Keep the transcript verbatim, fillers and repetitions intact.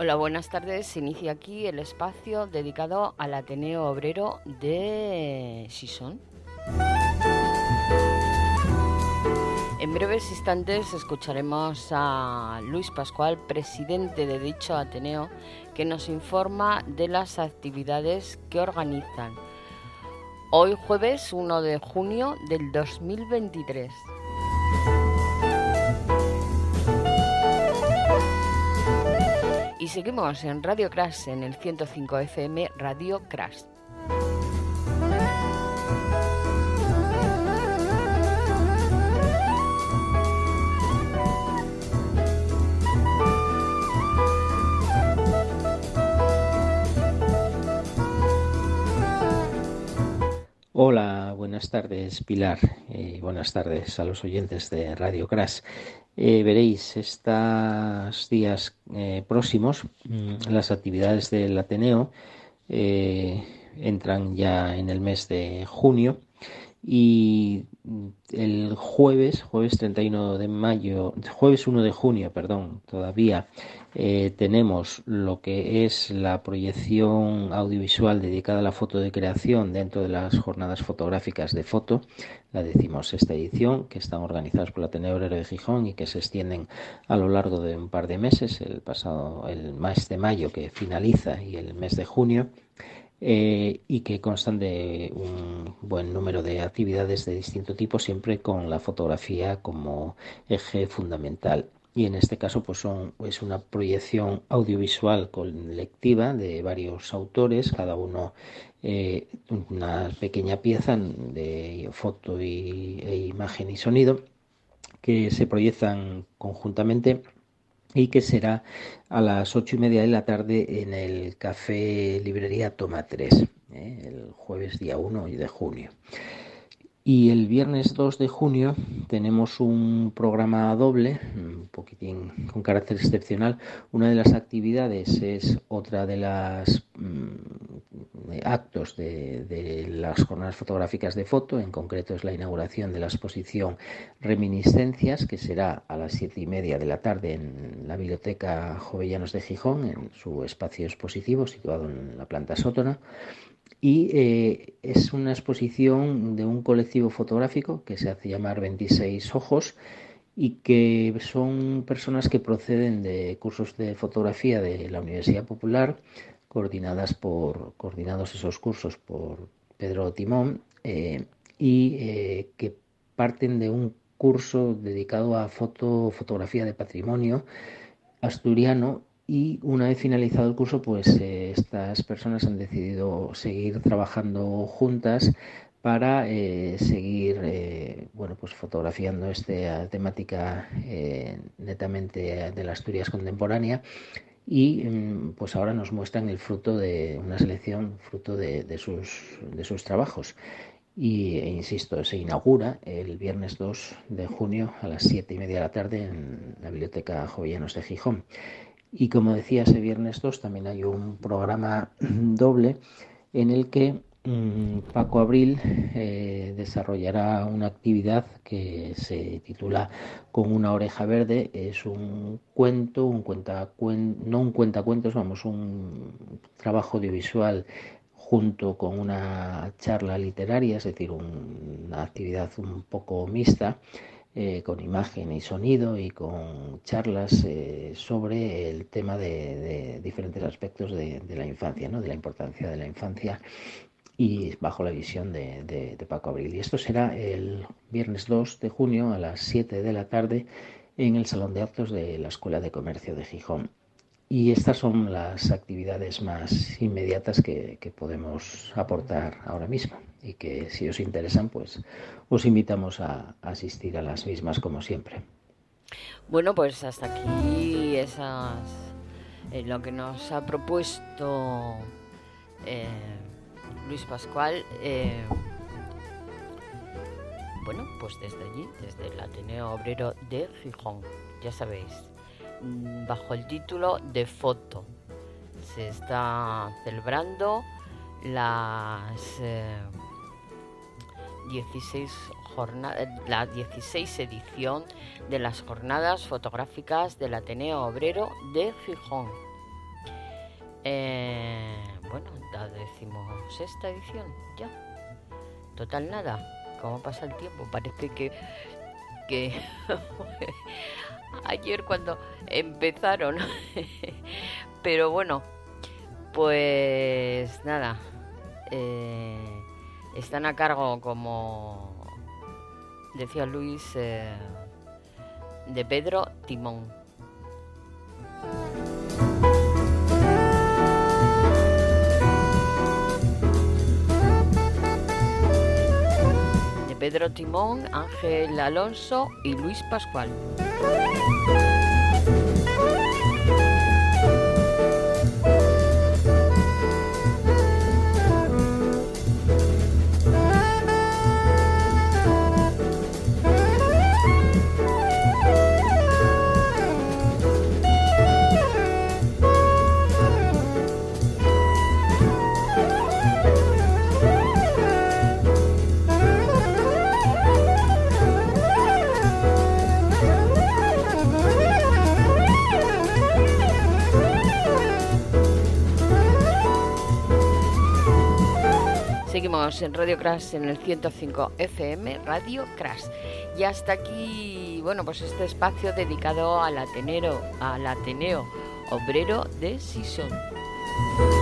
Hola, buenas tardes. Se inicia aquí el espacio dedicado al Ateneo Obrero de Gijón. En breves instantes escucharemos a Luis Pascual, presidente de dicho Ateneo, que nos informa de las actividades que organizan hoy jueves uno de junio del dos mil veintitrés. Y seguimos en Radio Crash, en el ciento cinco F M Radio Crash. Hola, buenas tardes, Pilar. Eh, buenas tardes a los oyentes de Radio Crash. Eh, veréis, estos días eh, próximos, mmm, las actividades del Ateneo eh, entran ya en el mes de junio y el jueves, jueves treinta y uno de mayo, jueves uno de junio, perdón, todavía eh, tenemos lo que es la proyección audiovisual dedicada a la foto de creación dentro de las jornadas fotográficas de foto, la decimosexta edición, que están organizadas por el Ateneo Obrero de Gijón y que se extienden a lo largo de un par de meses, el pasado, el mes de mayo que finaliza y el mes de junio. Eh, y que constan de un buen número de actividades de distinto tipo, siempre con la fotografía como eje fundamental. Y en este caso pues son, es una proyección audiovisual colectiva de varios autores, cada uno eh, una pequeña pieza de foto y, e imagen y sonido, que se proyectan conjuntamente y que será a las ocho y media de la tarde en el Café Librería Toma tres, ¿eh? el jueves día uno de junio. Y el viernes dos de junio tenemos un programa doble, un poquitín con carácter excepcional. Una de las actividades es otra de las mmm, actos de, de las jornadas fotográficas de foto, en concreto es la inauguración de la exposición Reminiscencias, que será a las siete y media de la tarde en la Biblioteca Jovellanos de Gijón, en su espacio expositivo situado en la planta sótana. Y eh, es una exposición de un colectivo fotográfico que se hace llamar veintiséis Ojos y que son personas que proceden de cursos de fotografía de la Universidad Popular, coordinadas por, coordinados esos cursos por Pedro Timón, eh, y eh, que parten de un curso dedicado a foto, fotografía de patrimonio asturiano. Y una vez finalizado el curso, pues eh, estas personas han decidido seguir trabajando juntas para eh, seguir eh, bueno, pues fotografiando esta temática eh, netamente de la Asturias contemporánea. Y pues ahora nos muestran el fruto de una selección, fruto de, de, sus, de sus trabajos. Y, e insisto, se inaugura el viernes dos de junio a las siete y media de la tarde en la Biblioteca Jovellanos de Gijón. Y como decía, ese viernes dos también hay un programa doble en el que mmm, Paco Abril eh, desarrollará una actividad que se titula Con una oreja verde. Es un cuento, un cuenta, cuen, no un cuentacuentos, vamos, un trabajo audiovisual junto con una charla literaria, es decir, un, una actividad un poco mixta, Eh, con imagen y sonido y con charlas eh, sobre el tema de, de diferentes aspectos de, de la infancia, ¿no? De la importancia de la infancia y bajo la visión de, de, de Paco Abril. Y esto será el viernes dos de junio a las siete de la tarde en el Salón de Actos de la Escuela de Comercio de Gijón. Y estas son las actividades más inmediatas que, que podemos aportar ahora mismo y que, si os interesan, pues os invitamos a, a asistir a las mismas como siempre. Bueno, pues hasta aquí esas eh, lo que nos ha propuesto eh, Luis Pascual. Eh, bueno, pues desde allí, desde el Ateneo Obrero de Gijón, ya sabéis, bajo el título de Foto se está celebrando las eh, dieciséis jornadas, la dieciséis edición de las jornadas fotográficas del Ateneo Obrero de Gijón. Eh, bueno, la decimosexta edición, ya. Total nada. ¿Cómo pasa el tiempo? Parece que... que ayer cuando empezaron. Pero bueno, pues nada. Eh, están a cargo, como decía Luis, eh, de Pedro Timón. De Pedro Timón, Ángel Alonso y Luis Pascual. Seguimos en Radio Crash en el ciento cinco F M, Radio Crash. Y hasta aquí, bueno, pues este espacio dedicado al Ateneo, al Ateneo Obrero de Sison.